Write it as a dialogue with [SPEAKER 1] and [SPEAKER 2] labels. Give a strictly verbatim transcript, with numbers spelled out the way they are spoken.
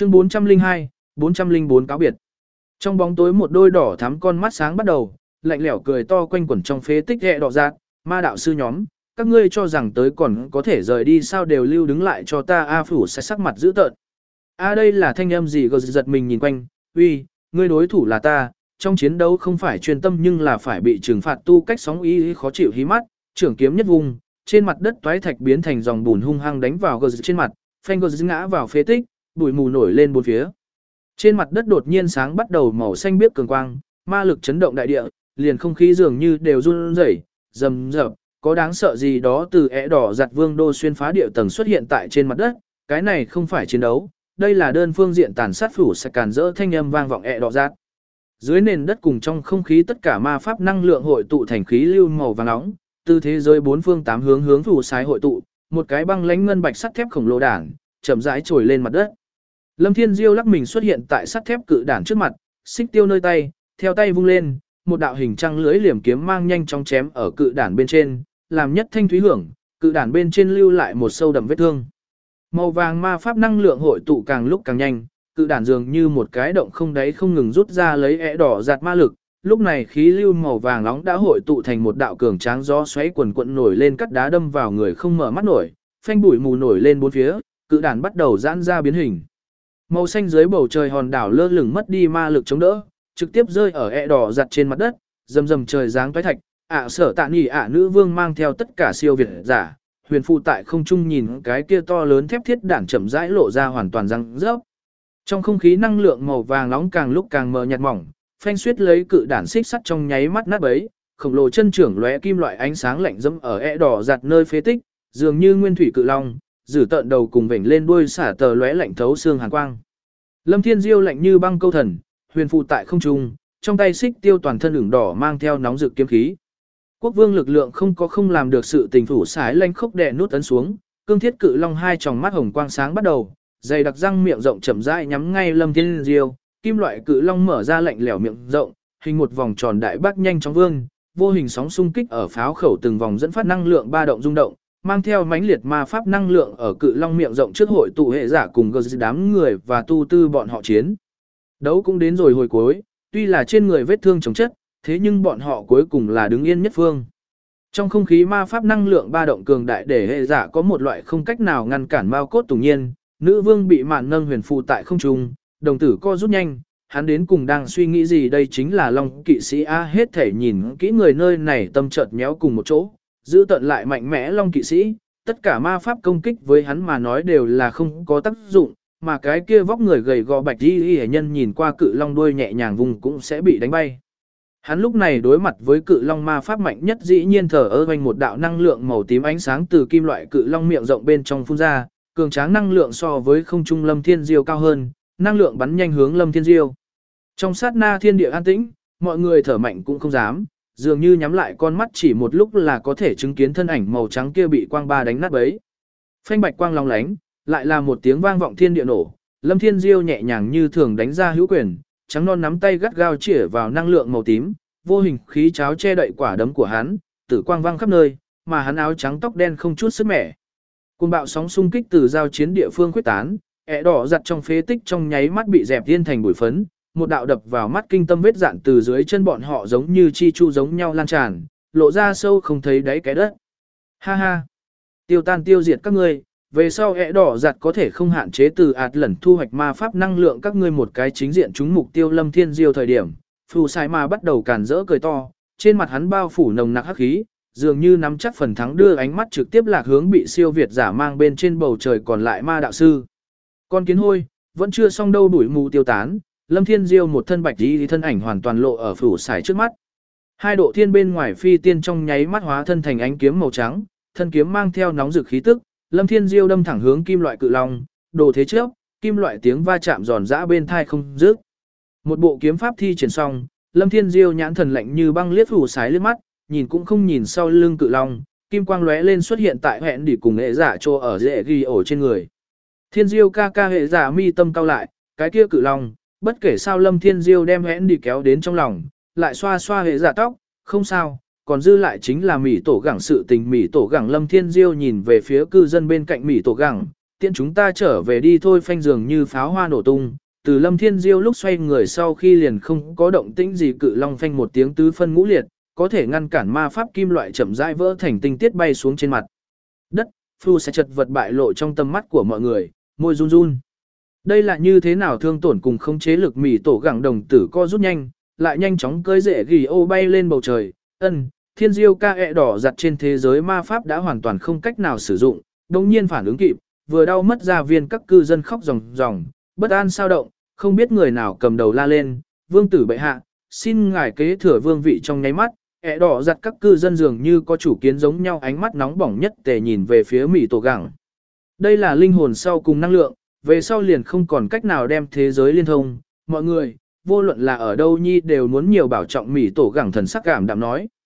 [SPEAKER 1] Chương bốn trăm lẻ hai, bốn trăm lẻ bốn cáo biệt. Trong bóng tối một đôi đỏ thắm con mắt sáng bắt đầu, lạnh lẽo cười to quanh quẩn trong phế tích ẹ đỏ rạt, ma đạo sư nhóm, các ngươi cho rằng tới còn có thể rời đi sao đều lưu đứng lại cho ta A phủ sẽ sắc mặt dữ tợn. A đây là thanh âm gì gờ giật mình nhìn quanh, uy, ngươi đối thủ là ta, trong chiến đấu không phải chuyên tâm nhưng là phải bị trừng phạt tu cách sóng ý khó chịu hí mắt, trưởng kiếm nhất vùng, trên mặt đất toái thạch biến thành dòng bùn hung hăng đánh vào gờ giật trên mặt, phanh gờ giật ngã vào phế tích, bụi mù nổi lên bốn phía. Trên mặt đất đột nhiên sáng bắt đầu màu xanh biếc cường quang, ma lực chấn động đại địa, liền không khí dường như đều run rẩy, rầm rập, có đáng sợ gì đó từ ẻ đỏ giặt vương đô xuyên phá địa tầng xuất hiện tại trên mặt đất, cái này không phải chiến đấu, đây là đơn phương diện tàn sát phủ sẽ càn rỡ thanh âm vang vọng ẻ đỏ giặt. Dưới nền đất cùng trong không khí tất cả ma pháp năng lượng hội tụ thành khí lưu màu vàng nóng, từ thế giới bốn phương tám hướng hướng phủ sái hội tụ, một cái băng lãnh ngân bạch sắt thép khổng lồ đản, chậm rãi trồi lên mặt đất. Lâm Thiên Diêu lắc mình xuất hiện tại sắt thép cự đản trước mặt, xích tiêu nơi tay, theo tay vung lên, một đạo hình trăng lưới liềm kiếm mang nhanh chóng chém ở cự đản bên trên, làm nhất thanh thúy hưởng, cự đản bên trên lưu lại một sâu đậm vết thương. Màu vàng ma pháp năng lượng hội tụ càng lúc càng nhanh, cự đản dường như một cái động không đáy không ngừng rút ra lấy ẻ đỏ giạt ma lực, lúc này khí lưu màu vàng nóng đã hội tụ thành một đạo cường tráng gió xoáy quần quận nổi lên cắt đá đâm vào người không mở mắt nổi, phanh bụi mù nổi lên bốn phía, cự đản bắt đầu giãn ra biến hình. Màu xanh dưới bầu trời hòn đảo lơ lửng mất đi ma lực chống đỡ, trực tiếp rơi ở ẹ đỏ giặt trên mặt đất, rầm rầm trời giáng toái thạch, ạ sở tạ nhỉ ạ nữ vương mang theo tất cả siêu việt giả, huyền phụ tại không trung nhìn cái kia to lớn thép thiết đản chậm rãi lộ ra hoàn toàn răng rớp. Trong không khí năng lượng màu vàng nóng càng lúc càng mờ nhạt mỏng, phanh xuyết lấy cự đản xích sắt trong nháy mắt nát bấy, khổng lồ chân trưởng lóe kim loại ánh sáng lạnh dẫm ở ẹ đỏ giặt nơi phế tích, dường như nguyên thủy cự long, giữ tợn đầu cùng vểnh lên đuôi xả tờ lóe lạnh thấu xương hàn quang. Lâm Thiên Diêu lạnh như băng câu thần, huyền phụ tại không trung, trong tay xích tiêu toàn thân ửng đỏ mang theo nóng rực kiếm khí. Quốc vương lực lượng không có không làm được sự tình phủ sái lanh khốc đè nút ấn xuống, cương thiết cự long hai tròng mắt hồng quang sáng bắt đầu, dày đặc răng miệng rộng chậm rãi nhắm ngay Lâm Thiên Diêu, kim loại cự long mở ra lạnh lẽo miệng rộng, hình một vòng tròn đại bác nhanh chóng vương, vô hình sóng xung kích ở pháo khẩu từng vòng dẫn phát năng lượng ba động rung động, mang theo mãnh liệt ma pháp năng lượng ở cự long miệng rộng trước hội tụ hệ giả cùng gờ đám người và tu tư bọn họ chiến. Đấu cũng đến rồi hồi cuối, tuy là trên người vết thương chống chất, thế nhưng bọn họ cuối cùng là đứng yên nhất phương. Trong không khí ma pháp năng lượng ba động cường đại để hệ giả có một loại không cách nào ngăn cản mao cốt tùng nhiên, nữ vương bị mạn nâng huyền phù tại không trung, đồng tử co rút nhanh, hắn đến cùng đang suy nghĩ gì đây chính là long kỵ sĩ A hết thể nhìn kỹ người nơi này tâm chợt nhéo cùng một chỗ. Giữ tận lại mạnh mẽ long kỵ sĩ, tất cả ma pháp công kích với hắn mà nói đều là không có tác dụng, mà cái kia vóc người gầy gò bạch y y nhân nhìn qua cự long đuôi nhẹ nhàng vùng cũng sẽ bị đánh bay. Hắn lúc này đối mặt với cự long ma pháp mạnh nhất dĩ nhiên thở ơ quanh một đạo năng lượng màu tím ánh sáng từ kim loại cự long miệng rộng bên trong phun ra, cường tráng năng lượng so với không trung Lâm Thiên Diêu cao hơn, năng lượng bắn nhanh hướng Lâm Thiên Diêu. Trong sát na thiên địa an tĩnh, mọi người thở mạnh cũng không dám. Dường như nhắm lại con mắt chỉ một lúc là có thể chứng kiến thân ảnh màu trắng kia bị quang ba đánh nát bấy. Phanh bạch quang long lánh, lại là một tiếng vang vọng thiên địa nổ, Lâm Thiên Diêu nhẹ nhàng như thường đánh ra hữu quyền, trắng non nắm tay gắt gao chĩa vào năng lượng màu tím, vô hình khí cháo che đậy quả đấm của hắn, tử quang vang khắp nơi, mà hắn áo trắng tóc đen không chút sức mẻ. Cơn bạo sóng xung kích từ giao chiến địa phương quyết tán, ẻ đỏ giặt trong phế tích trong nháy mắt bị dẹp thiên thành bụi phấn. Một đạo đập vào mắt kinh tâm vết dạn từ dưới chân bọn họ giống như chi chu giống nhau lan tràn, lộ ra sâu không thấy đáy cái đất. Ha ha! Tiêu tan tiêu diệt các ngươi, về sau ẻ đỏ giặt có thể không hạn chế từ ạt lẩn thu hoạch ma pháp năng lượng các ngươi một cái chính diện trúng mục tiêu Lâm Thiên Diêu thời điểm. Phù sai ma bắt đầu càn rỡ cười to, trên mặt hắn bao phủ nồng nặc hắc khí, dường như nắm chắc phần thắng đưa ánh mắt trực tiếp lạc hướng bị siêu việt giả mang bên trên bầu trời còn lại ma đạo sư. Con kiến hôi, vẫn chưa xong đâu đuổi mù tiêu tán. Lâm Thiên Diêu một thân bạch y thân ảnh hoàn toàn lộ ở phủ sải trước mắt. Hai độ thiên bên ngoài phi tiên trong nháy mắt hóa thân thành ánh kiếm màu trắng, thân kiếm mang theo nóng rực khí tức, Lâm Thiên Diêu đâm thẳng hướng kim loại cự long, đồ thế trước, kim loại tiếng va chạm giòn giã bên thai không dứt. Một bộ kiếm pháp thi triển xong, Lâm Thiên Diêu nhãn thần lạnh như băng liếc phủ sải liếc mắt, nhìn cũng không nhìn sau lưng cự long, kim quang lóe lên xuất hiện tại hẹn đỉ cùng hệ giả trô ở dễ ghi ổ trên người. Thiên Diêu ca ca hệ giả mi tâm cao lại, cái kia cự long. Bất kể sao Lâm Thiên Diêu đem hẽn đi kéo đến trong lòng, lại xoa xoa hệ giả tóc, không sao, còn dư lại chính là mỉ tổ gẳng sự tình mỉ tổ gẳng Lâm Thiên Diêu nhìn về phía cư dân bên cạnh mỉ tổ gẳng, tiện chúng ta trở về đi thôi, phanh dường như pháo hoa nổ tung. Từ Lâm Thiên Diêu lúc xoay người sau khi liền không có động tĩnh gì, cự long phanh một tiếng tứ phân ngũ liệt, có thể ngăn cản ma pháp kim loại chậm rãi vỡ thành tinh tiết bay xuống trên mặt đất. Phu sẽ chật vật bại lộ trong tầm mắt của mọi người, môi run run. Đây là như thế nào thương tổn cùng không chế lực mỉ tổ gẳng đồng tử co rút nhanh, lại nhanh chóng cơi rễ ghi ô bay lên bầu trời. Ân, Thiên Diêu ca ẹ đỏ giặt trên thế giới ma pháp đã hoàn toàn không cách nào sử dụng, đồng nhiên phản ứng kịp, vừa đau mất ra viên các cư dân khóc ròng ròng, bất an sao động, không biết người nào cầm đầu la lên, vương tử bệ hạ, xin ngài kế thừa vương vị. Trong nháy mắt, ẹ đỏ giặt các cư dân dường như có chủ kiến giống nhau, ánh mắt nóng bỏng nhất tề nhìn về phía mỉ tổ gẳng. Đây là linh hồn sau cùng năng lượng, về sau liền không còn cách nào đem thế giới liên thông, mọi người, vô luận là ở đâu nhi đều muốn nhiều bảo trọng. Mỉ tổ gẳng thần sắc cảm đạm nói.